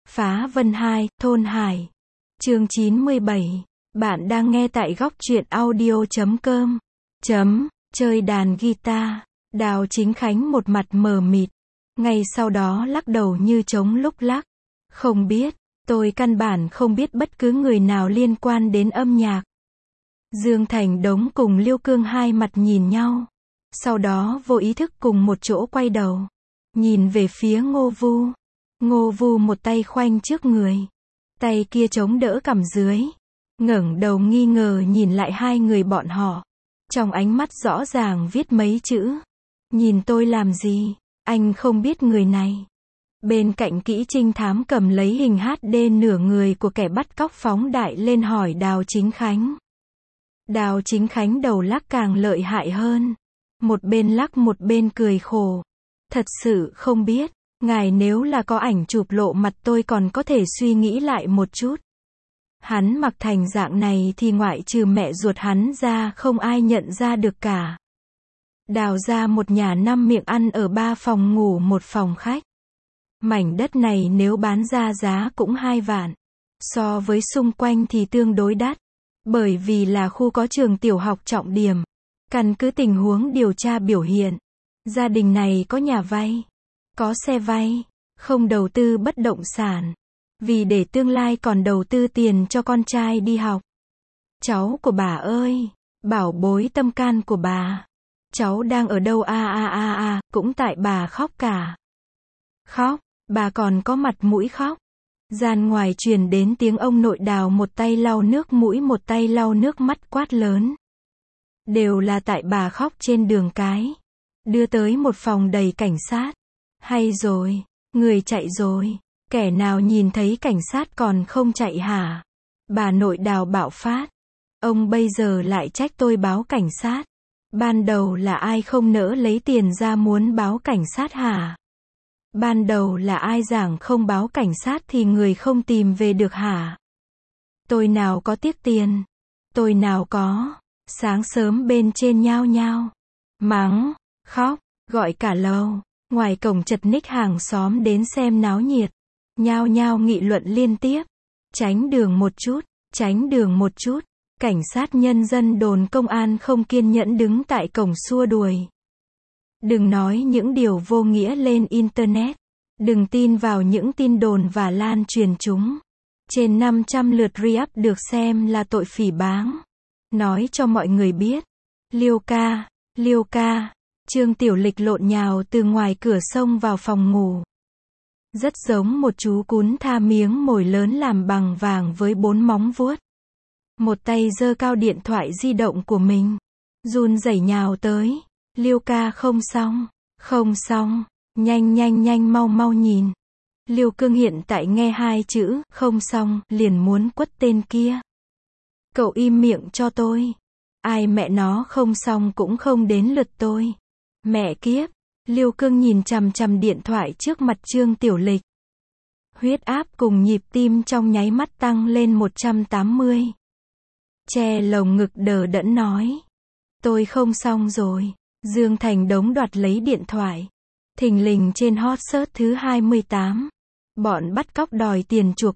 Phá Vân 2, Thôn Hải. Chương 97. Bạn đang nghe tại góc truyện audio.com. Chơi đàn guitar. Đào Chính Khánh một mặt mờ mịt. Ngay sau đó lắc đầu như trống lúc lắc. Không biết, tôi căn bản không biết bất cứ người nào liên quan đến âm nhạc. Dương Thành Đống cùng Liêu Cương hai mặt nhìn nhau. Sau đó vô ý thức cùng một chỗ quay đầu. Nhìn về phía Ngô Vu. Ngô Vu một tay khoanh trước người. Tay kia chống đỡ cằm dưới. Ngẩng đầu nghi ngờ nhìn lại hai người bọn họ. Trong ánh mắt rõ ràng viết mấy chữ. Nhìn tôi làm gì? Anh không biết người này. Bên cạnh kỹ trinh thám cầm lấy hình HD nửa người của kẻ bắt cóc phóng đại lên hỏi Đào Chính Khánh. Đào Chính Khánh đầu lắc càng lợi hại hơn. Một bên lắc một bên cười khổ. Thật sự không biết. Ngài nếu là có ảnh chụp lộ mặt tôi còn có thể suy nghĩ lại một chút. Hắn mặc thành dạng này thì ngoại trừ mẹ ruột hắn ra không ai nhận ra được cả. Đào ra một nhà 5 miệng ăn ở 3 phòng ngủ 1 phòng khách. Mảnh đất này nếu bán ra giá cũng 2 vạn. So với xung quanh thì tương đối đắt. Bởi vì là khu có trường tiểu học trọng điểm. Căn cứ tình huống điều tra biểu hiện. Gia đình này có nhà vay. Có xe vay. Không đầu tư bất động sản. Vì để tương lai còn đầu tư tiền cho con trai đi học. Cháu của bà ơi. Bảo bối tâm can của bà. Cháu đang ở đâu cũng tại bà khóc cả. Khóc, bà còn có mặt mũi khóc. Gian ngoài truyền đến tiếng ông nội Đào một tay lau nước mũi một tay lau nước mắt quát lớn. Đều là tại bà khóc trên đường cái. Đưa tới một phòng đầy cảnh sát. Hay rồi, người chạy rồi. Kẻ nào nhìn thấy cảnh sát còn không chạy hả? Bà nội Đào bạo phát. Ông bây giờ lại trách tôi báo cảnh sát. Ban đầu là ai không nỡ lấy tiền ra muốn báo cảnh sát hả? Ban đầu là ai giảng không báo cảnh sát thì người không tìm về được hả? Tôi nào có tiếc tiền? Tôi nào có? Sáng sớm bên trên nhao nhao. Mắng, khóc, gọi cả lầu. Ngoài cổng chật ních hàng xóm đến xem náo nhiệt. Nhao nhao nghị luận liên tiếp. Tránh đường một chút, tránh đường một chút. Cảnh sát nhân dân đồn công an không kiên nhẫn đứng tại cổng xua đuổi. Đừng nói những điều vô nghĩa lên Internet. Đừng tin vào những tin đồn và lan truyền chúng. Trên 500 lượt re-up được xem là tội phỉ báng. Nói cho mọi người biết. Liêu ca. Trương Tiểu Lịch lộn nhào từ ngoài cửa xông vào phòng ngủ. Rất giống một chú cún tha miếng mồi lớn làm bằng vàng với 4 móng vuốt. Một tay giơ cao điện thoại di động của mình. Run rẩy nhào tới. Liêu ca không xong. Nhanh mau nhìn. Liêu Cương hiện tại nghe 2 chữ không xong liền muốn quất tên kia. Cậu im miệng cho tôi. Ai mẹ nó không xong cũng không đến lượt tôi. Mẹ kiếp. Liêu Cương nhìn chằm chằm điện thoại trước mặt Trương Tiểu Lịch. Huyết áp cùng nhịp tim trong nháy mắt tăng lên 180. Che lồng ngực đờ đẫn nói. Tôi không xong rồi. Dương Thành Đống đoạt lấy điện thoại. Thình lình trên hot search thứ 28. Bọn bắt cóc đòi tiền chuộc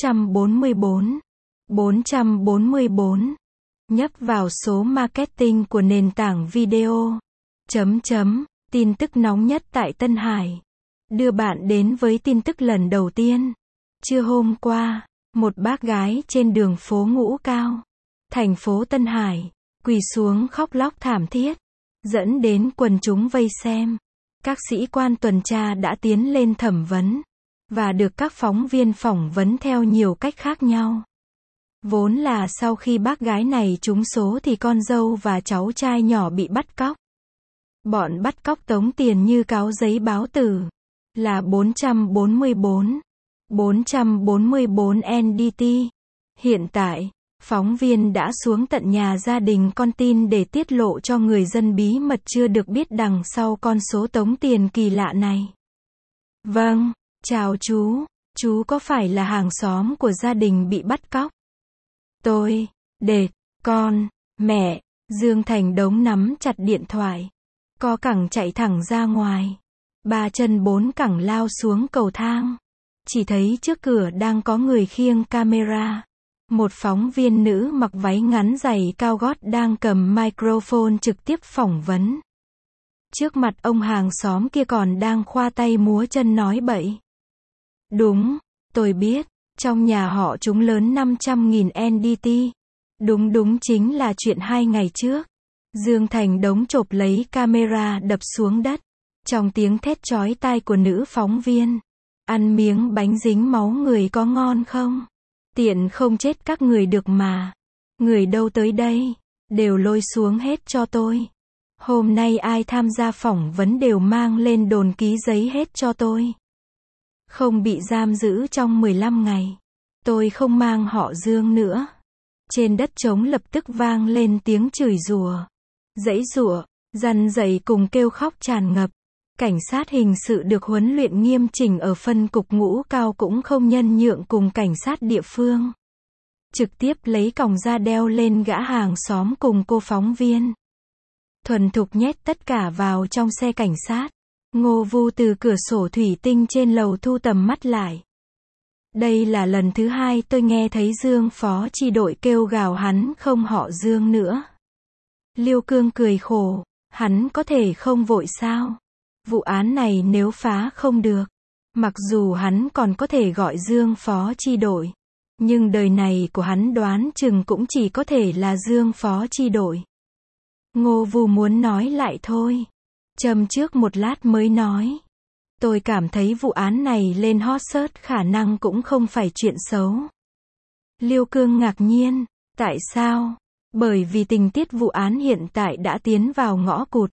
444. Nhấp vào số marketing của nền tảng video. Tin tức nóng nhất tại Tân Hải. Đưa bạn đến với tin tức lần đầu tiên. Trưa hôm qua, một bác gái trên đường phố Ngũ Cao, thành phố Tân Hải, quỳ xuống khóc lóc thảm thiết, dẫn đến quần chúng vây xem. Các sĩ quan tuần tra đã tiến lên thẩm vấn, và được các phóng viên phỏng vấn theo nhiều cách khác nhau. Vốn là sau khi bác gái này trúng số thì con dâu và cháu trai nhỏ bị bắt cóc. Bọn bắt cóc tống tiền như cáo giấy báo tử, là 444 NDT. Hiện tại, phóng viên đã xuống tận nhà gia đình con tin để tiết lộ cho người dân bí mật chưa được biết đằng sau con số tống tiền kỳ lạ này. Vâng, chào chú có phải là hàng xóm của gia đình bị bắt cóc? Tôi, con, mẹ. Dương Thành Đống nắm chặt điện thoại. Co cẳng chạy thẳng ra ngoài. 3 chân 4 cẳng lao xuống cầu thang. chỉ thấy trước cửa đang có người khiêng camera. Một phóng viên nữ mặc váy ngắn giày cao gót đang cầm microphone trực tiếp phỏng vấn. Trước mặt ông hàng xóm kia còn đang khoa tay múa chân nói bậy. Đúng, tôi biết, trong nhà họ trúng lớn 500.000 NDT. Đúng chính là chuyện 2 ngày trước. Dương Thành Đống chộp lấy camera đập xuống đất. Trong tiếng thét chói tai của nữ phóng viên. Ăn miếng bánh dính máu người có ngon không? Tiện không chết các người được mà. Người đâu tới đây, đều lôi xuống hết cho tôi. Hôm nay ai tham gia phỏng vấn đều mang lên đồn ký giấy hết cho tôi. Không bị giam giữ trong 15 ngày. Tôi không mang họ Dương nữa. Trên đất trống lập tức vang lên tiếng chửi rủa, giãy giụa, răn rẩy cùng kêu khóc tràn ngập. Cảnh sát hình sự được huấn luyện nghiêm chỉnh ở phân cục Ngũ Cao cũng không nhân nhượng cùng cảnh sát địa phương. Trực tiếp lấy còng ra đeo lên gã hàng xóm cùng cô phóng viên. Thuần thục nhét tất cả vào trong xe cảnh sát. Ngô Vu từ cửa sổ thủy tinh trên lầu thu tầm mắt lại. Đây là lần thứ 2 tôi nghe thấy Dương phó chi đội kêu gào hắn không họ Dương nữa. Liêu Cương cười khổ, hắn có thể không vội sao? Vụ án này nếu phá không được, mặc dù hắn còn có thể gọi Dương phó chi đội, nhưng đời này của hắn đoán chừng cũng chỉ có thể là Dương phó chi đội. Ngô Vu muốn nói lại thôi. Châm trước một lát mới nói. Tôi cảm thấy vụ án này lên hot search khả năng cũng không phải chuyện xấu. Liêu Cương ngạc nhiên. Tại sao? Bởi vì tình tiết vụ án hiện tại đã tiến vào ngõ cụt.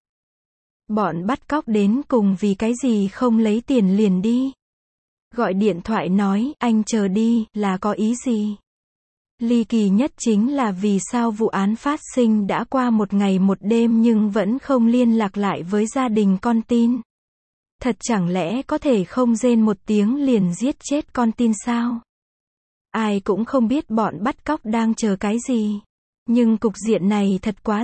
Bọn bắt cóc đến cùng vì cái gì không lấy tiền liền đi. Gọi điện thoại nói, anh chờ đi, là có ý gì? Ly kỳ nhất chính là vì sao vụ án phát sinh đã qua 1 ngày 1 đêm nhưng vẫn không liên lạc lại với gia đình con tin. Thật chẳng lẽ có thể không rên một tiếng liền giết chết con tin sao? Ai cũng không biết bọn bắt cóc đang chờ cái gì. Nhưng cục diện này thật quá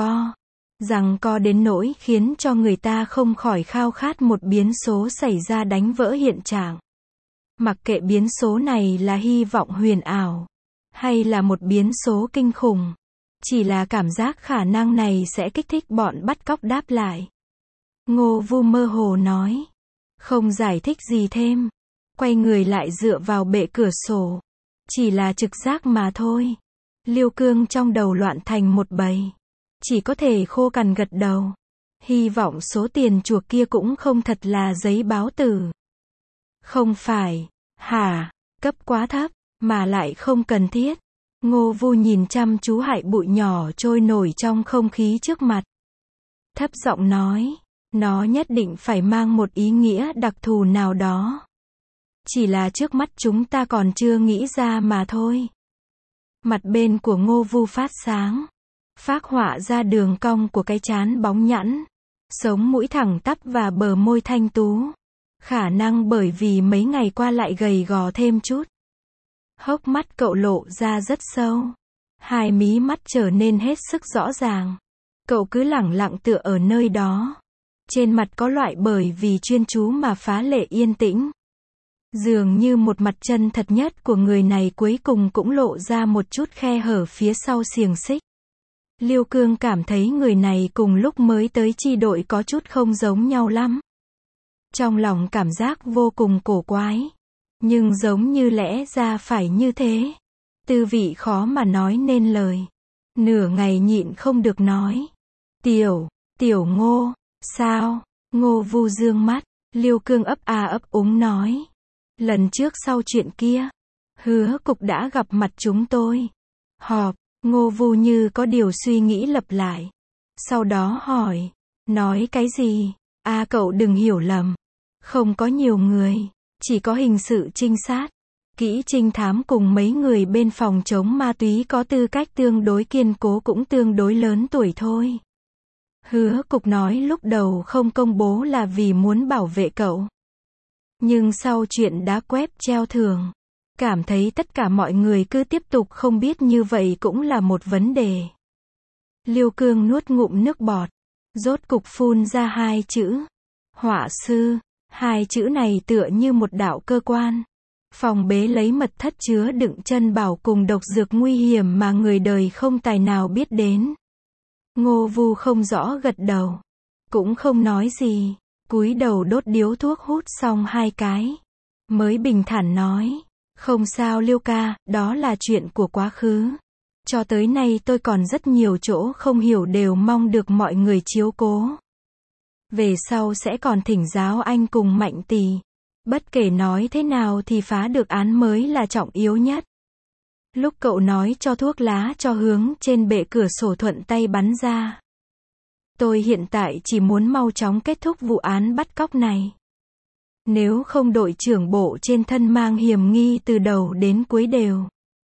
giằng co đến nỗi khiến cho người ta không khỏi khao khát một biến số xảy ra đánh vỡ hiện trạng. Mặc kệ biến số này là hy vọng huyền ảo, hay là một biến số kinh khủng, chỉ là cảm giác khả năng này sẽ kích thích bọn bắt cóc đáp lại. Ngô Vu mơ hồ nói, không giải thích gì thêm, quay người lại dựa vào bệ cửa sổ. Chỉ là trực giác mà thôi. Liêu Cương trong đầu loạn thành một bầy, chỉ có thể khô cằn gật đầu. Hy vọng số tiền chuộc kia cũng không thật là giấy báo tử. Không phải, hả, cấp quá thấp, mà lại không cần thiết. Ngô Vu nhìn chăm chú hại bụi nhỏ trôi nổi trong không khí trước mặt. Thấp giọng nói, nó nhất định phải mang một ý nghĩa đặc thù nào đó. Chỉ là trước mắt chúng ta còn chưa nghĩ ra mà thôi. Mặt bên của Ngô Vu phát sáng, phác họa ra đường cong của cái trán bóng nhẵn, sống mũi thẳng tắp và bờ môi thanh tú. Khả năng bởi vì mấy ngày qua lại gầy gò thêm chút. Hốc mắt cậu lộ ra rất sâu. Hai mí mắt trở nên hết sức rõ ràng. Cậu cứ lẳng lặng tựa ở nơi đó. Trên mặt có loại bởi vì chuyên chú mà phá lệ yên tĩnh. Dường như một mặt chân thật nhất của người này cuối cùng cũng lộ ra một chút khe hở phía sau xiềng xích. Liêu Cương cảm thấy người này cùng lúc mới tới chi đội có chút không giống nhau lắm. Trong lòng cảm giác vô cùng cổ quái. Nhưng giống như lẽ ra phải như thế. Tư vị khó mà nói nên lời. Nửa ngày nhịn không được nói. Tiểu Ngô, sao? Ngô Vu dương mắt. Liêu Cương ấp a ấp úng nói. Lần trước sau chuyện kia, hứa cục đã gặp mặt chúng tôi. Họp, Ngô Vu như có điều suy nghĩ lặp lại. Sau đó hỏi, nói cái gì? Cậu đừng hiểu lầm. Không có nhiều người, chỉ có hình sự trinh sát, kỹ trinh thám cùng mấy người bên phòng chống ma túy có tư cách tương đối kiên cố cũng tương đối lớn tuổi thôi. Hứa cục nói lúc đầu không công bố là vì muốn bảo vệ cậu. Nhưng sau chuyện đá quép treo thưởng, cảm thấy tất cả mọi người cứ tiếp tục không biết như vậy cũng là một vấn đề. Liêu Cương nuốt ngụm nước bọt, rốt cục phun ra 2 chữ. Họa sư. 2 chữ này tựa như một đạo cơ quan, Phòng bế lấy mật thất chứa đựng chân bảo cùng độc dược nguy hiểm mà người đời không tài nào biết đến. Ngô Vu không rõ gật đầu. Cũng không nói gì. Cúi đầu đốt điếu thuốc hút xong 2 cái. Mới bình thản nói. Không sao Liêu ca, đó là chuyện của quá khứ. Cho tới nay tôi còn rất nhiều chỗ không hiểu đều mong được mọi người chiếu cố. Về sau sẽ còn thỉnh giáo anh cùng Mạnh Tỷ. Bất kể nói thế nào thì phá được án mới là trọng yếu nhất. Lúc cậu nói cho thuốc lá cho hướng trên bệ cửa sổ thuận tay bắn ra. Tôi hiện tại chỉ muốn mau chóng kết thúc vụ án bắt cóc này. Nếu không đội trưởng bộ trên thân mang hiểm nghi từ đầu đến cuối đều.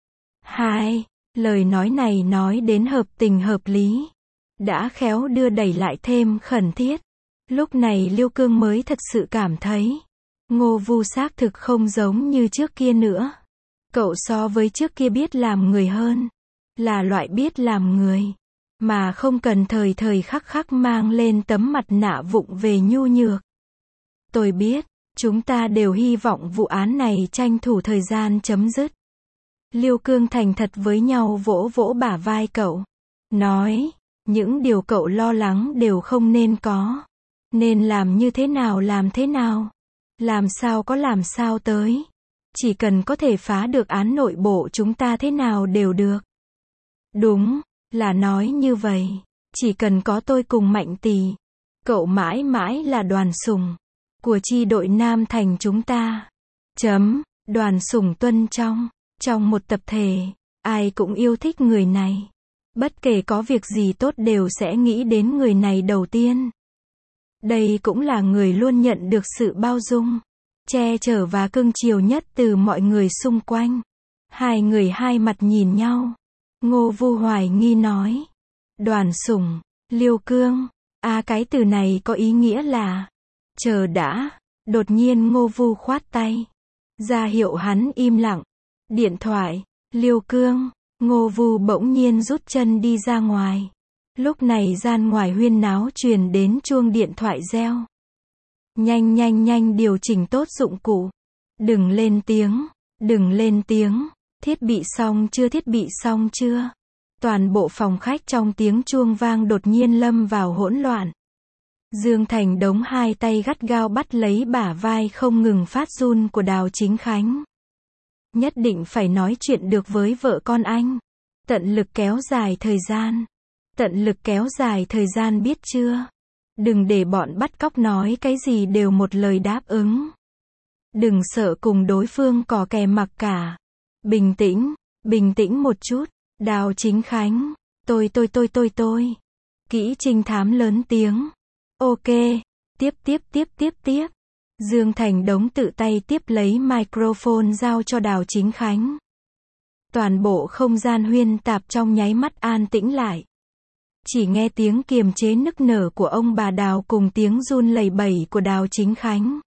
Lời nói này nói đến hợp tình hợp lý. Đã khéo đưa đẩy lại thêm khẩn thiết. Lúc này Liêu Cương mới thật sự cảm thấy. Ngô Vu xác thực không giống như trước kia nữa. Cậu so với trước kia biết làm người hơn. Là loại biết làm người. Mà không cần thời thời khắc khắc mang lên tấm mặt nạ vụng về nhu nhược. Tôi biết, chúng ta đều hy vọng vụ án này tranh thủ thời gian chấm dứt. Liêu Cương thành thật với nhau vỗ vỗ bả vai cậu. Nói, những điều cậu lo lắng đều không nên có. Nên làm như thế nào làm thế nào. Làm sao có làm sao tới. Chỉ cần có thể phá được án nội bộ chúng ta thế nào đều được. Đúng, là nói như vậy. Chỉ cần có tôi cùng Mạnh Tỷ. Cậu mãi mãi là đoàn sủng của chi đội Nam Thành chúng ta. Đoàn sủng Tuân trong một tập thể, ai cũng yêu thích người này. Bất kể có việc gì tốt đều sẽ nghĩ đến người này đầu tiên. Đây cũng là người luôn nhận được sự bao dung, che chở và cưng chiều nhất từ mọi người xung quanh. Hai người hai mặt nhìn nhau. Ngô Vu hoài nghi nói. Đoàn sủng, Liêu Cương. Cái từ này có ý nghĩa là. Chờ đã. Đột nhiên Ngô Vu khoát tay. Ra hiệu hắn im lặng. Điện thoại. Liêu Cương. Ngô Vu bỗng nhiên rút chân đi ra ngoài. Lúc này gian ngoài huyên náo truyền đến chuông điện thoại reo. Nhanh điều chỉnh tốt dụng cụ. Đừng lên tiếng. Thiết bị xong chưa? Toàn bộ phòng khách trong tiếng chuông vang đột nhiên lâm vào hỗn loạn. Dương Thành Đống hai tay gắt gao bắt lấy bả vai không ngừng phát run của Đào Chính Khánh. Nhất định phải nói chuyện được với vợ con anh. Tận lực kéo dài thời gian biết chưa? Đừng để bọn bắt cóc nói cái gì đều một lời đáp ứng. Đừng sợ cùng đối phương cò kè mặc cả. Bình tĩnh một chút. Đào Chính Khánh. Tôi. Kỹ trinh thám lớn tiếng. Ok. Tiếp. Dương Thành Đống tự tay tiếp lấy microphone giao cho Đào Chính Khánh. Toàn bộ không gian huyên tạp trong nháy mắt an tĩnh lại. Chỉ nghe tiếng kiềm chế nức nở của ông bà Đào cùng tiếng run lẩy bẩy của Đào Chính Khánh.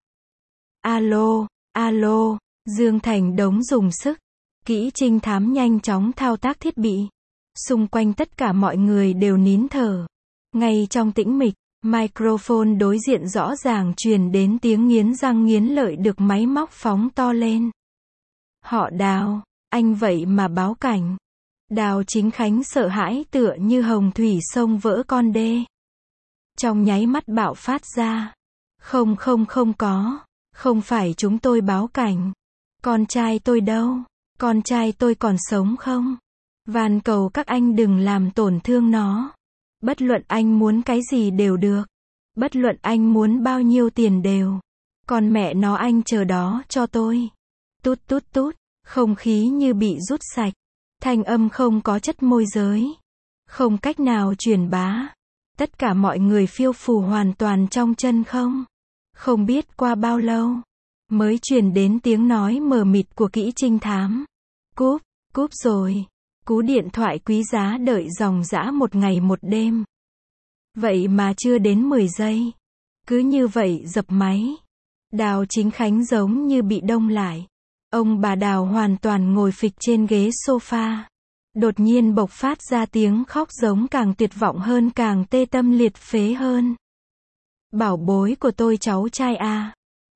Alo, Dương Thành Đống dùng sức. Kỹ trinh thám nhanh chóng thao tác thiết bị. Xung quanh tất cả mọi người đều nín thở. Ngay trong tĩnh mịch, microphone đối diện rõ ràng truyền đến tiếng nghiến răng nghiến lợi được máy móc phóng to lên. Họ Đào, anh vậy mà báo cảnh. Đào Chính Khánh sợ hãi tựa như hồng thủy sông vỡ con đê. Trong nháy mắt bạo phát ra. Không có. Không phải chúng tôi báo cảnh. Con trai tôi đâu? Con trai tôi còn sống không? Van cầu các anh đừng làm tổn thương nó. Bất luận anh muốn cái gì đều được. Bất luận anh muốn bao nhiêu tiền đều. Còn mẹ nó anh chờ đó cho tôi. Tút. Không khí như bị rút sạch. Thanh âm không có chất môi giới. Không cách nào truyền bá. Tất cả mọi người phiêu phù hoàn toàn trong chân không. Không biết qua bao lâu. Mới truyền đến tiếng nói mờ mịt của kỹ trinh thám. Cúp rồi. Cú điện thoại quý giá đợi dòng dã một ngày một đêm. Vậy mà chưa đến 10 giây. Cứ như vậy dập máy. Đào Chính Khánh giống như bị đông lại. Ông bà Đào hoàn toàn ngồi phịch trên ghế sofa. Đột nhiên bộc phát ra tiếng khóc giống càng tuyệt vọng hơn càng tê tâm liệt phế hơn. Bảo bối của tôi cháu trai à.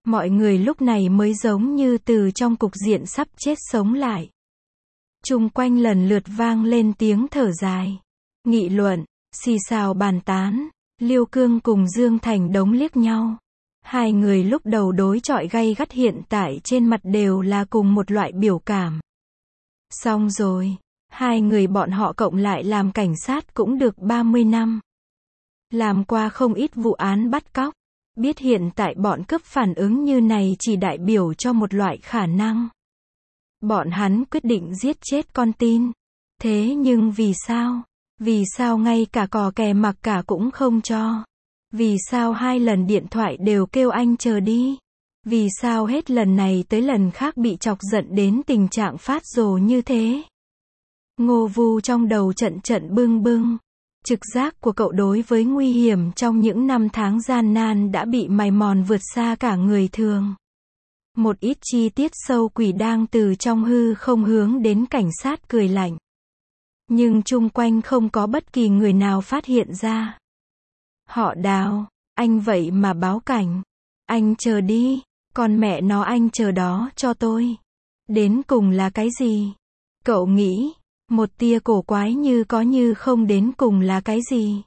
Mọi người lúc này mới giống như từ trong cục diện sắp chết sống lại. Chung quanh lần lượt vang lên tiếng thở dài, nghị luận, xì xào bàn tán. Liêu Cương cùng Dương Thành Đống liếc nhau. Hai người lúc đầu đối chọi gay gắt hiện tại trên mặt đều là cùng một loại biểu cảm. Xong rồi, hai người bọn họ cộng lại làm cảnh sát cũng được 30 năm. Làm qua không ít vụ án bắt cóc. Biết hiện tại bọn cướp phản ứng như này chỉ đại biểu cho một loại khả năng. Bọn hắn quyết định giết chết con tin. Thế nhưng vì sao? Vì sao ngay cả cò kè mặc cả cũng không cho? Vì sao 2 lần điện thoại đều kêu anh chờ đi? Vì sao hết lần này tới lần khác bị chọc giận đến tình trạng phát rồ như thế? Ngô Vu trong đầu trận trận bưng bưng. Trực giác của cậu đối với nguy hiểm trong những năm tháng gian nan đã bị mài mòn vượt xa cả người thường. Một ít chi tiết sâu quỷ đang từ trong hư không hướng đến cảnh sát cười lạnh. Nhưng chung quanh không có bất kỳ người nào phát hiện ra. Họ Đào, anh vậy mà báo cảnh. Anh chờ đi, con mẹ nó anh chờ đó cho tôi. Đến cùng là cái gì? Cậu nghĩ, một tia cổ quái như có như không đến cùng là cái gì?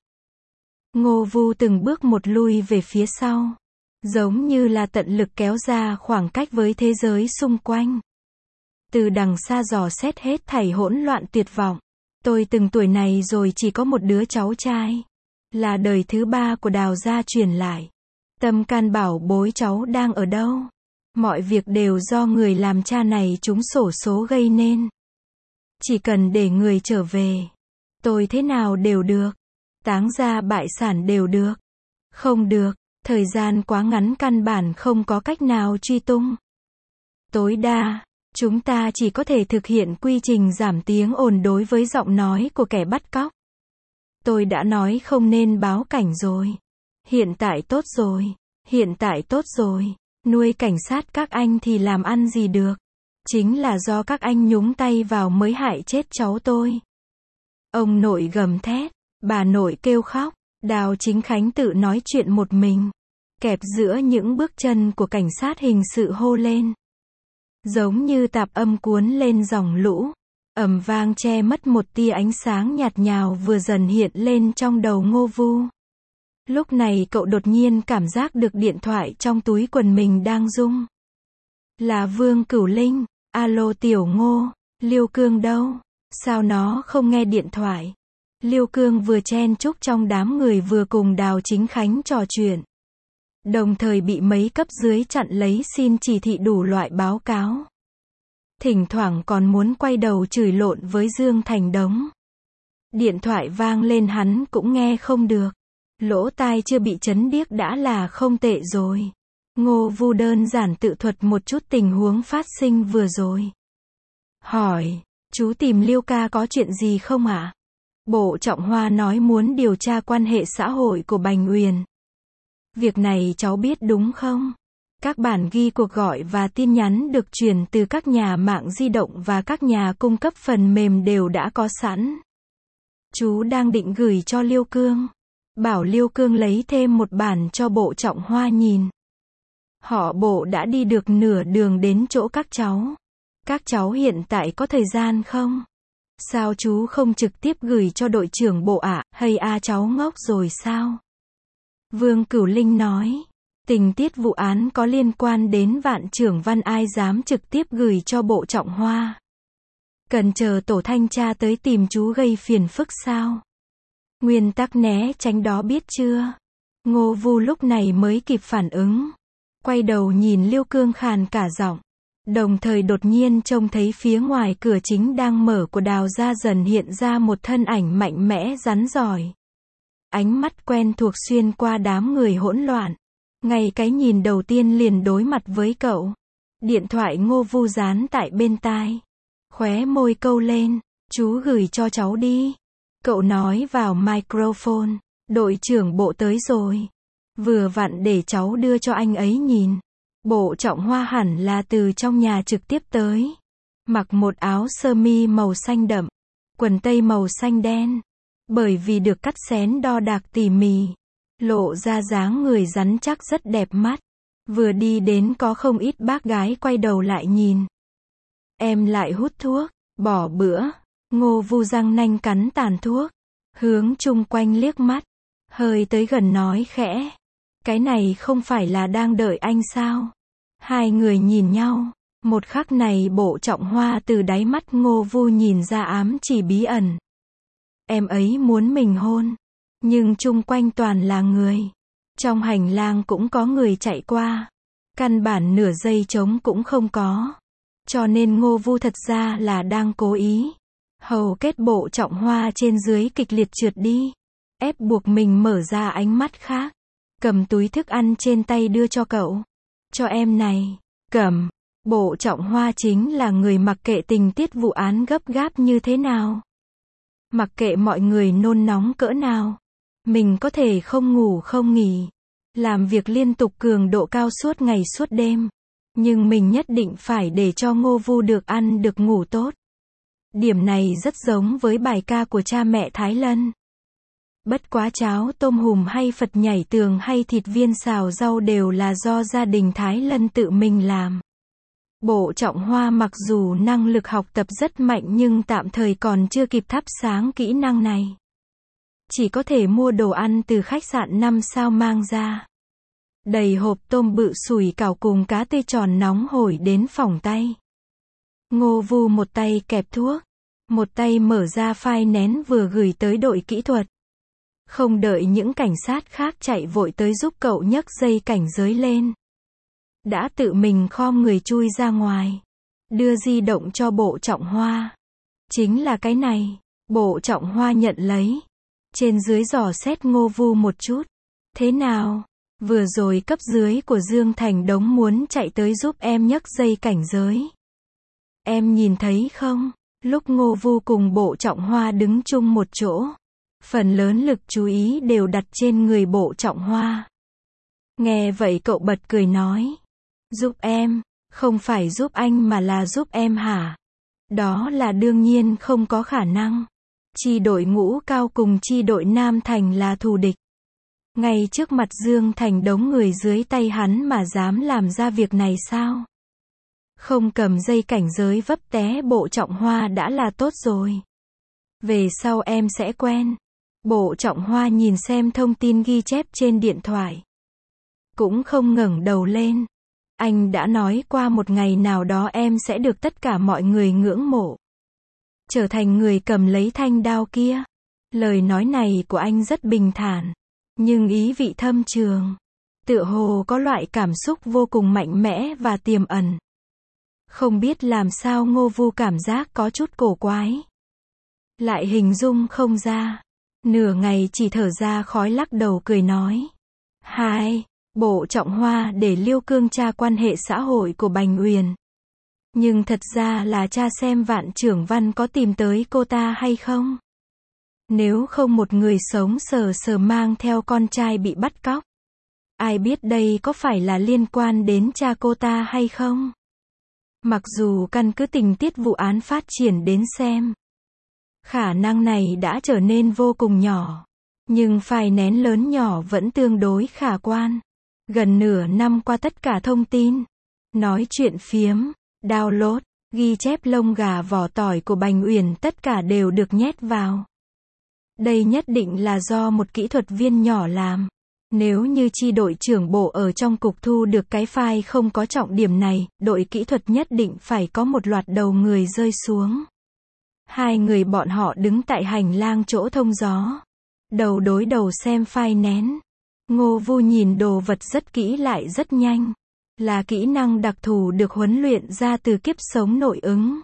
Ngô Vu từng bước một lui về phía sau. Giống như là tận lực kéo ra khoảng cách với thế giới xung quanh. Từ đằng xa dò xét hết thảy hỗn loạn tuyệt vọng. Tôi từng tuổi này rồi chỉ có một đứa cháu trai. Là đời thứ 3 của Đào gia truyền lại. Tâm can bảo bối cháu đang ở đâu? Mọi việc đều do người làm cha này trúng xổ số gây nên. Chỉ cần để người trở về. Tôi thế nào đều được. Táng gia bại sản đều được. Không được, thời gian quá ngắn căn bản không có cách nào truy tung. Tối đa, chúng ta chỉ có thể thực hiện quy trình giảm tiếng ồn đối với giọng nói của kẻ bắt cóc. Tôi đã nói không nên báo cảnh rồi. Hiện tại tốt rồi. Hiện tại tốt rồi. Nuôi cảnh sát các anh thì làm ăn gì được. Chính là do các anh nhúng tay vào mới hại chết cháu tôi. Ông nội gầm thét. Bà nội kêu khóc. Đào Chính Khánh tự nói chuyện một mình. Kẹp giữa những bước chân của cảnh sát hình sự hô lên. Giống như tạp âm cuốn lên dòng lũ. Ầm vang che mất một tia ánh sáng nhạt nhào vừa dần hiện lên trong đầu Ngô Vu. Lúc này cậu đột nhiên cảm giác được điện thoại trong túi quần mình đang rung. Là Vương Cửu Linh. Alo Tiểu Ngô, Liêu Cương đâu? Sao nó không nghe điện thoại? Liêu Cương vừa chen chúc trong đám người vừa cùng Đào Chính Khánh trò chuyện. Đồng thời bị mấy cấp dưới chặn lấy xin chỉ thị đủ loại báo cáo. Thỉnh thoảng còn muốn quay đầu chửi lộn với Dương Thành Đống. Điện thoại vang lên hắn cũng nghe không được. Lỗ tai chưa bị chấn điếc đã là không tệ rồi. Ngô Vu đơn giản tự thuật một chút tình huống phát sinh vừa rồi. Hỏi, chú tìm Liêu ca có chuyện gì không ạ? Bộ Trọng Hoa nói muốn điều tra quan hệ xã hội của Bành Uyển. Việc này cháu biết đúng không? Các bản ghi cuộc gọi và tin nhắn được truyền từ các nhà mạng di động và các nhà cung cấp phần mềm đều đã có sẵn. Chú đang định gửi cho Liêu Cương. Bảo Liêu Cương lấy thêm một bản cho Bộ Trọng Hoa nhìn. Họ Bộ đã đi được nửa đường đến chỗ các cháu. Các cháu hiện tại có thời gian không? Sao chú không trực tiếp gửi cho đội trưởng Bộ ạ? Hay cháu ngốc rồi sao? Vương Cửu Linh nói. Tình tiết vụ án có liên quan đến Vạn Trưởng Văn ai dám trực tiếp gửi cho Bộ Trọng Hoa. Cần chờ tổ thanh tra tới tìm chú gây phiền phức sao? Nguyên tắc né tránh đó biết chưa? Ngô Vu lúc này mới kịp phản ứng. Quay đầu nhìn Liêu Cương khàn cả giọng. Đồng thời đột nhiên trông thấy phía ngoài cửa chính đang mở của Đào gia dần hiện ra một thân ảnh mạnh mẽ rắn rỏi. Ánh mắt quen thuộc xuyên qua đám người hỗn loạn. Ngay cái nhìn đầu tiên liền đối mặt với cậu. Điện thoại Ngô Vu dán tại bên tai. Khóe môi câu lên. Chú gửi cho cháu đi. Cậu nói vào microphone. Đội trưởng Bộ tới rồi. Vừa vặn để cháu đưa cho anh ấy nhìn. Bộ Trọng Hoa hẳn là từ trong nhà trực tiếp tới. Mặc một áo sơ mi màu xanh đậm. Quần tây màu xanh đen. Bởi vì được cắt xén đo đạc tỉ mỉ. Lộ ra dáng người rắn chắc rất đẹp mắt. Vừa đi đến có không ít bác gái quay đầu lại nhìn. Em lại hút thuốc, bỏ bữa. Ngô Vu răng nanh cắn tàn thuốc, hướng chung quanh liếc mắt, hơi tới gần nói khẽ. Cái này không phải là đang đợi anh sao? Hai người nhìn nhau, một khắc này Bộ Trọng Hoa từ đáy mắt Ngô Vu nhìn ra ám chỉ bí ẩn. Em ấy muốn mình hôn, nhưng chung quanh toàn là người. Trong hành lang cũng có người chạy qua, căn bản nửa giây trống cũng không có. Cho nên Ngô Vu thật ra là đang cố ý. Hầu kết Bộ Trọng Hoa trên dưới kịch liệt trượt đi, ép buộc mình mở ra ánh mắt khác. Cầm túi thức ăn trên tay đưa cho cậu. Cho em này. Cầm. Bộ Trọng Hoa chính là người mặc kệ tình tiết vụ án gấp gáp như thế nào. Mặc kệ mọi người nôn nóng cỡ nào. Mình có thể không ngủ không nghỉ. Làm việc liên tục cường độ cao suốt ngày suốt đêm. Nhưng mình nhất định phải để cho Ngô Vu được ăn được ngủ tốt. Điểm này rất giống với bài ca của cha mẹ Thái Lân. Bất quá cháo tôm hùm hay Phật nhảy tường hay thịt viên xào rau đều là do gia đình Thái Lân tự mình làm. Bộ Trọng Hoa mặc dù năng lực học tập rất mạnh nhưng tạm thời còn chưa kịp thắp sáng kỹ năng này. Chỉ có thể mua đồ ăn từ khách sạn 5 sao mang ra. Đầy hộp tôm bự sủi cảo cùng cá tươi tròn nóng hổi đến phỏng tay. Ngô Vu một tay kẹp thuốc, một tay mở ra file nén vừa gửi tới đội kỹ thuật. Không đợi những cảnh sát khác chạy vội tới giúp cậu nhấc dây cảnh giới lên. Đã tự mình khom người chui ra ngoài. Đưa di động cho Bộ Trọng Hoa. Chính là cái này. Bộ Trọng Hoa nhận lấy. Trên dưới dò xét Ngô Vu một chút. Thế nào? Vừa rồi cấp dưới của Dương Thành Đống muốn chạy tới giúp em nhấc dây cảnh giới. Em nhìn thấy không? Lúc Ngô Vu cùng Bộ Trọng Hoa đứng chung một chỗ. Phần lớn lực chú ý đều đặt trên người Bộ Trọng Hoa. Nghe vậy cậu bật cười nói. Giúp em, không phải giúp anh mà là giúp em hả? Đó là đương nhiên không có khả năng. Chi đội ngũ cao cùng chi đội Nam Thành là thù địch. Ngay trước mặt Dương Thành Đống người dưới tay hắn mà dám làm ra việc này sao? Không cầm dây cảnh giới vấp té Bộ Trọng Hoa đã là tốt rồi. Về sau em sẽ quen. Bộ Trọng Hoa nhìn xem thông tin ghi chép trên điện thoại. Cũng không ngẩng đầu lên. Anh đã nói qua một ngày nào đó em sẽ được tất cả mọi người ngưỡng mộ. Trở thành người cầm lấy thanh đao kia. Lời nói này của anh rất bình thản. Nhưng ý vị thâm trường. Tựa hồ có loại cảm xúc vô cùng mạnh mẽ và tiềm ẩn. Không biết làm sao Ngô Vu cảm giác có chút cổ quái. Lại hình dung không ra. Nửa ngày chỉ thở ra khói lắc đầu cười nói. Hai, Bộ Trọng Hoa để Liêu Cương tra quan hệ xã hội của Bành Uyển. Nhưng thật ra là tra xem Vạn Trưởng Văn có tìm tới cô ta hay không. Nếu không một người sống sờ sờ mang theo con trai bị bắt cóc. Ai biết đây có phải là liên quan đến cha cô ta hay không? Mặc dù căn cứ tình tiết vụ án phát triển đến xem. Khả năng này đã trở nên vô cùng nhỏ. Nhưng file nén lớn nhỏ vẫn tương đối khả quan. Gần nửa năm qua tất cả thông tin, nói chuyện phiếm, download, ghi chép lông gà vỏ tỏi của Bành Uyển tất cả đều được nhét vào. Đây nhất định là do một kỹ thuật viên nhỏ làm. Nếu như chi đội trưởng bộ ở trong cục thu được cái file không có trọng điểm này, đội kỹ thuật nhất định phải có một loạt đầu người rơi xuống. Hai người bọn họ đứng tại hành lang chỗ thông gió. Đầu đối đầu xem file nén. Ngô Vu nhìn đồ vật rất kỹ lại rất nhanh. Là kỹ năng đặc thù được huấn luyện ra từ kiếp sống nội ứng.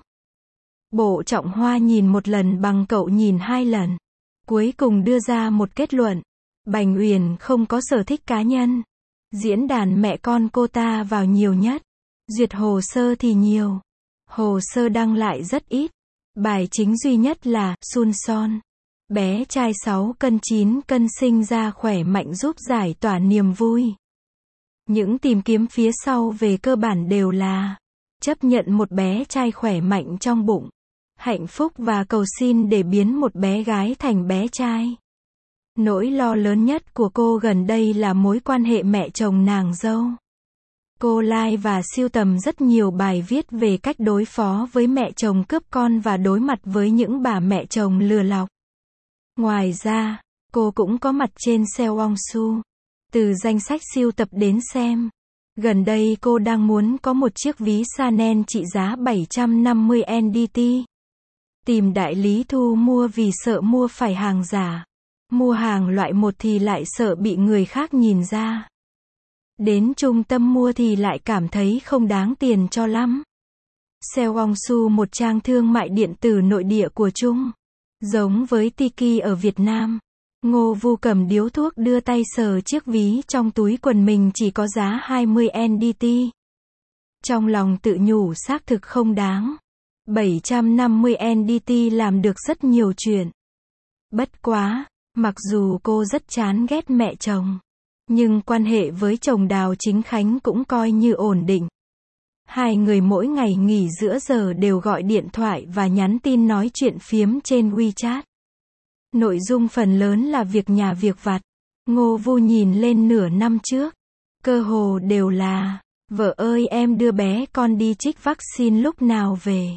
Bộ Trọng Hoa nhìn một lần bằng cậu nhìn hai lần. Cuối cùng đưa ra một kết luận. Bành Uyển không có sở thích cá nhân. Diễn đàn mẹ con cô ta vào nhiều nhất. Duyệt hồ sơ thì nhiều. Hồ sơ đăng lại rất ít. Bài chính duy nhất là Sun Son. Bé trai 6 cân 9 cân sinh ra khỏe mạnh giúp giải tỏa niềm vui. Những tìm kiếm phía sau về cơ bản đều là chấp nhận một bé trai khỏe mạnh trong bụng. Hạnh phúc và cầu xin để biến một bé gái thành bé trai. Nỗi lo lớn nhất của cô gần đây là mối quan hệ mẹ chồng nàng dâu. Cô like và sưu tầm rất nhiều bài viết về cách đối phó với mẹ chồng cướp con và đối mặt với những bà mẹ chồng lừa lọc. Ngoài ra, cô cũng có mặt trên Seongsu. Từ danh sách sưu tập đến xem. Gần đây cô đang muốn có một chiếc ví Chanel trị giá 750 NDT. Tìm đại lý thu mua vì sợ mua phải hàng giả. Mua hàng loại 1 thì lại sợ bị người khác nhìn ra. Đến trung tâm mua thì lại cảm thấy không đáng tiền cho lắm. Seongsu, một trang thương mại điện tử nội địa của Trung. Giống với Tiki ở Việt Nam. Ngô Vu cầm điếu thuốc đưa tay sờ chiếc ví trong túi quần mình chỉ có giá 20 NDT. Trong lòng tự nhủ xác thực không đáng. 750 NDT làm được rất nhiều chuyện. Bất quá, mặc dù cô rất chán ghét mẹ chồng, nhưng quan hệ với chồng Đào Chính Khánh cũng coi như ổn định. Hai người mỗi ngày nghỉ giữa giờ đều gọi điện thoại và nhắn tin nói chuyện phiếm trên WeChat. Nội dung phần lớn là việc nhà việc vặt. Ngô Vu nhìn lên nửa năm trước, cơ hồ đều là, vợ ơi em đưa bé con đi trích vaccine lúc nào về?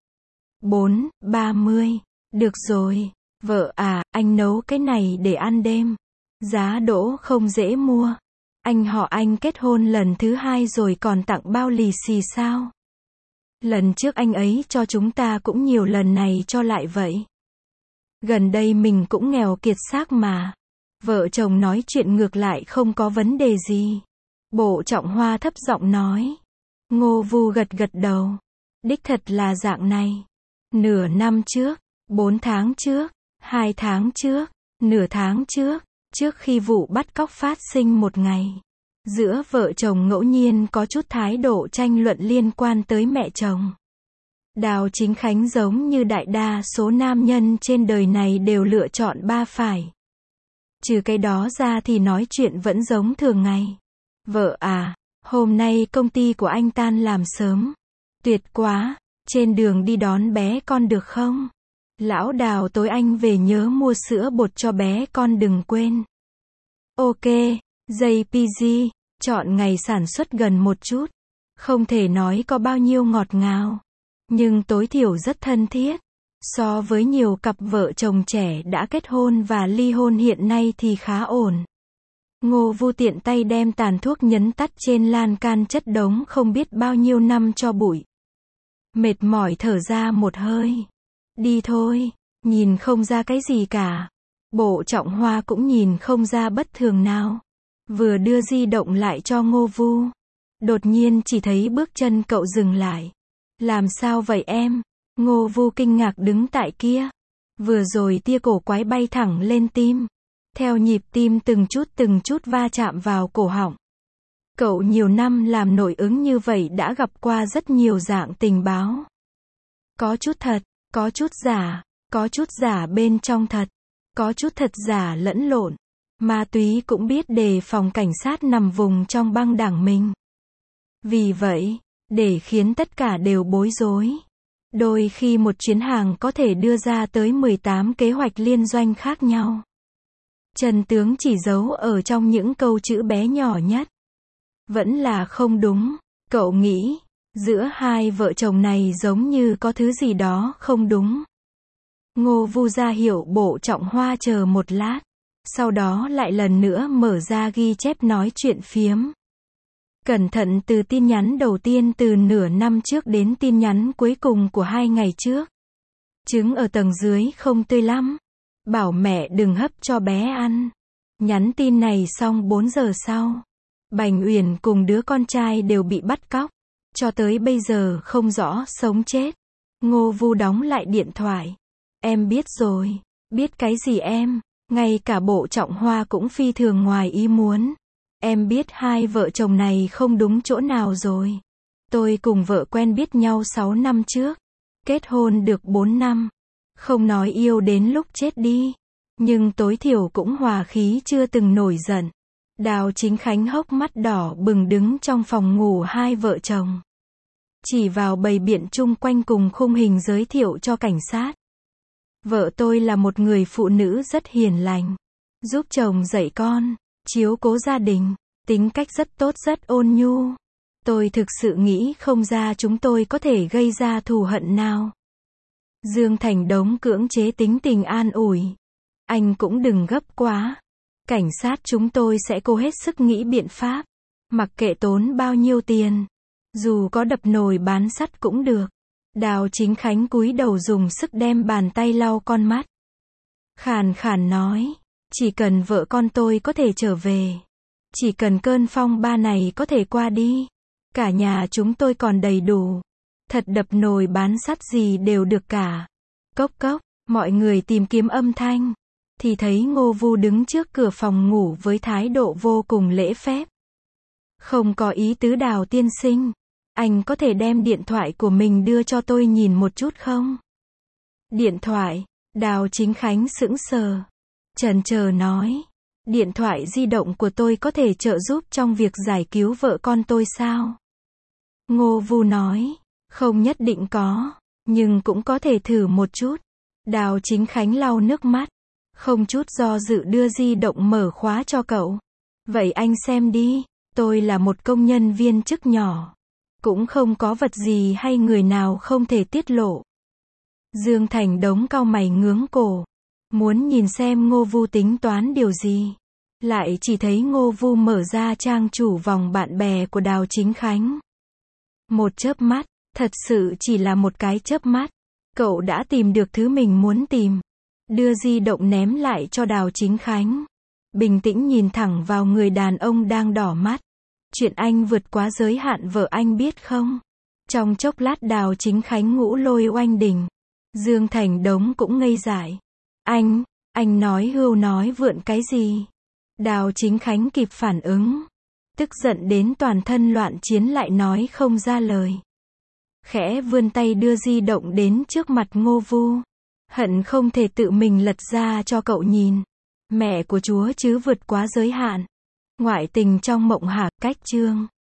4:30, được rồi, vợ à, anh nấu cái này để ăn đêm. Giá đỗ không dễ mua. Anh họ anh kết hôn lần thứ 2 rồi còn tặng bao lì xì sao? Lần trước anh ấy cho chúng ta cũng nhiều, lần này cho lại vậy. Gần đây mình cũng nghèo kiệt xác mà. Vợ chồng nói chuyện ngược lại không có vấn đề gì. Bộ Trọng Hoa thấp giọng nói. Ngô Vu gật gật đầu. Đích thật là dạng này. Nửa năm trước, 4 tháng trước, 2 tháng trước, nửa tháng trước, trước khi vụ bắt cóc phát sinh một ngày. Giữa vợ chồng ngẫu nhiên có chút thái độ tranh luận liên quan tới mẹ chồng. Đào Chính Khánh giống như đại đa số nam nhân trên đời này đều lựa chọn ba phải. Trừ cái đó ra thì nói chuyện vẫn giống thường ngày. Vợ à, hôm nay công ty của anh tan làm sớm. Tuyệt quá, trên đường đi đón bé con được không? Lão Đào, tối anh về nhớ mua sữa bột cho bé con đừng quên. Ok, JPG, chọn ngày sản xuất gần một chút. Không thể nói có bao nhiêu ngọt ngào, nhưng tối thiểu rất thân thiết. So với nhiều cặp vợ chồng trẻ đã kết hôn và ly hôn hiện nay thì khá ổn. Ngô Vu tiện tay đem tàn thuốc nhấn tắt trên lan can chất đống không biết bao nhiêu năm cho bụi. Mệt mỏi thở ra một hơi. Đi thôi, nhìn không ra cái gì cả. Bộ Trọng Hoa cũng nhìn không ra bất thường nào. Vừa đưa di động lại cho Ngô Vu. Đột nhiên chỉ thấy bước chân cậu dừng lại. Làm sao vậy em? Ngô Vu kinh ngạc đứng tại kia. Vừa rồi tia cổ quái bay thẳng lên tim. Theo nhịp tim từng chút va chạm vào cổ họng. Cậu nhiều năm làm nội ứng như vậy đã gặp qua rất nhiều dạng tình báo. Có chút thật, có chút giả, có chút giả bên trong thật, có chút thật giả lẫn lộn. Ma túy cũng biết đề phòng cảnh sát nằm vùng trong băng đảng mình. Vì vậy, để khiến tất cả đều bối rối. Đôi khi một chuyến hàng có thể đưa ra tới 18 kế hoạch liên doanh khác nhau. Chân tướng chỉ giấu ở trong những câu chữ bé nhỏ nhất. Vẫn là không đúng, cậu nghĩ, giữa hai vợ chồng này giống như có thứ gì đó không đúng. Ngô Vu ra hiệu Bộ Trọng Hoa chờ một lát, sau đó lại lần nữa mở ra ghi chép nói chuyện phiếm. Cẩn thận từ tin nhắn đầu tiên từ nửa năm trước đến tin nhắn cuối cùng của 2 ngày trước. Trứng ở tầng dưới không tươi lắm. Bảo mẹ đừng hấp cho bé ăn. Nhắn tin này xong 4 giờ sau. Bành Uyển cùng đứa con trai đều bị bắt cóc. Cho tới bây giờ không rõ sống chết. Ngô Vu đóng lại điện thoại. Em biết rồi. Biết cái gì em? Ngay cả Bộ Trọng Hoa cũng phi thường ngoài ý muốn. Em biết hai vợ chồng này không đúng chỗ nào rồi. Tôi cùng vợ quen biết nhau 6 năm trước. Kết hôn được 4 năm. Không nói yêu đến lúc chết đi. Nhưng tối thiểu cũng hòa khí chưa từng nổi giận. Đào Chính Khánh hốc mắt đỏ bừng đứng trong phòng ngủ hai vợ chồng. Chỉ vào bày biện chung quanh cùng khung hình giới thiệu cho cảnh sát. Vợ tôi là một người phụ nữ rất hiền lành. Giúp chồng dạy con. Chiếu cố gia đình, tính cách rất tốt rất ôn nhu. Tôi thực sự nghĩ không ra chúng tôi có thể gây ra thù hận nào. Dương Thành Đống cưỡng chế tính tình an ủi. Anh cũng đừng gấp quá. Cảnh sát chúng tôi sẽ cố hết sức nghĩ biện pháp. Mặc kệ tốn bao nhiêu tiền. Dù có đập nồi bán sắt cũng được. Đào Chính Khánh cúi đầu dùng sức đem bàn tay lau con mắt. Khàn khàn nói. Chỉ cần vợ con tôi có thể trở về. Chỉ cần cơn phong ba này có thể qua đi. Cả nhà chúng tôi còn đầy đủ. Thật đập nồi bán sắt gì đều được cả. Cốc cốc, mọi người tìm kiếm âm thanh. Thì thấy Ngô Vu đứng trước cửa phòng ngủ với thái độ vô cùng lễ phép. Không có ý tứ Đào tiên sinh. Anh có thể đem điện thoại của mình đưa cho tôi nhìn một chút không? Điện thoại, Đào Chính Khánh sững sờ. Chần chờ nói. Điện thoại di động của tôi có thể trợ giúp trong việc giải cứu vợ con tôi sao? Ngô Vu nói. Không nhất định có. Nhưng cũng có thể thử một chút. Đào Chính Khánh lau nước mắt. Không chút do dự đưa di động mở khóa cho cậu. Vậy anh xem đi. Tôi là một công nhân viên chức nhỏ. Cũng không có vật gì hay người nào không thể tiết lộ. Dương Thành Đống cau mày ngướng cổ. Muốn nhìn xem Ngô Vu tính toán điều gì. Lại chỉ thấy Ngô Vu mở ra trang chủ vòng bạn bè của Đào Chính Khánh. Một chớp mắt, thật sự chỉ là một cái chớp mắt. Cậu đã tìm được thứ mình muốn tìm. Đưa di động ném lại cho Đào Chính Khánh. Bình tĩnh nhìn thẳng vào người đàn ông đang đỏ mắt. Chuyện anh vượt quá giới hạn vợ anh biết không? Trong chốc lát Đào Chính Khánh ngũ lôi oanh đỉnh. Dương Thành Đống cũng ngây dại. Anh nói hưu nói vượn cái gì? Đào Chính Khánh kịp phản ứng. Tức giận đến toàn thân loạn chiến lại nói không ra lời. Khẽ vươn tay đưa di động đến trước mặt Ngô Vu. Hận không thể tự mình lật ra cho cậu nhìn. Mẹ của Chúa chứ vượt quá giới hạn. Ngoại tình trong mộng hạc cách chương.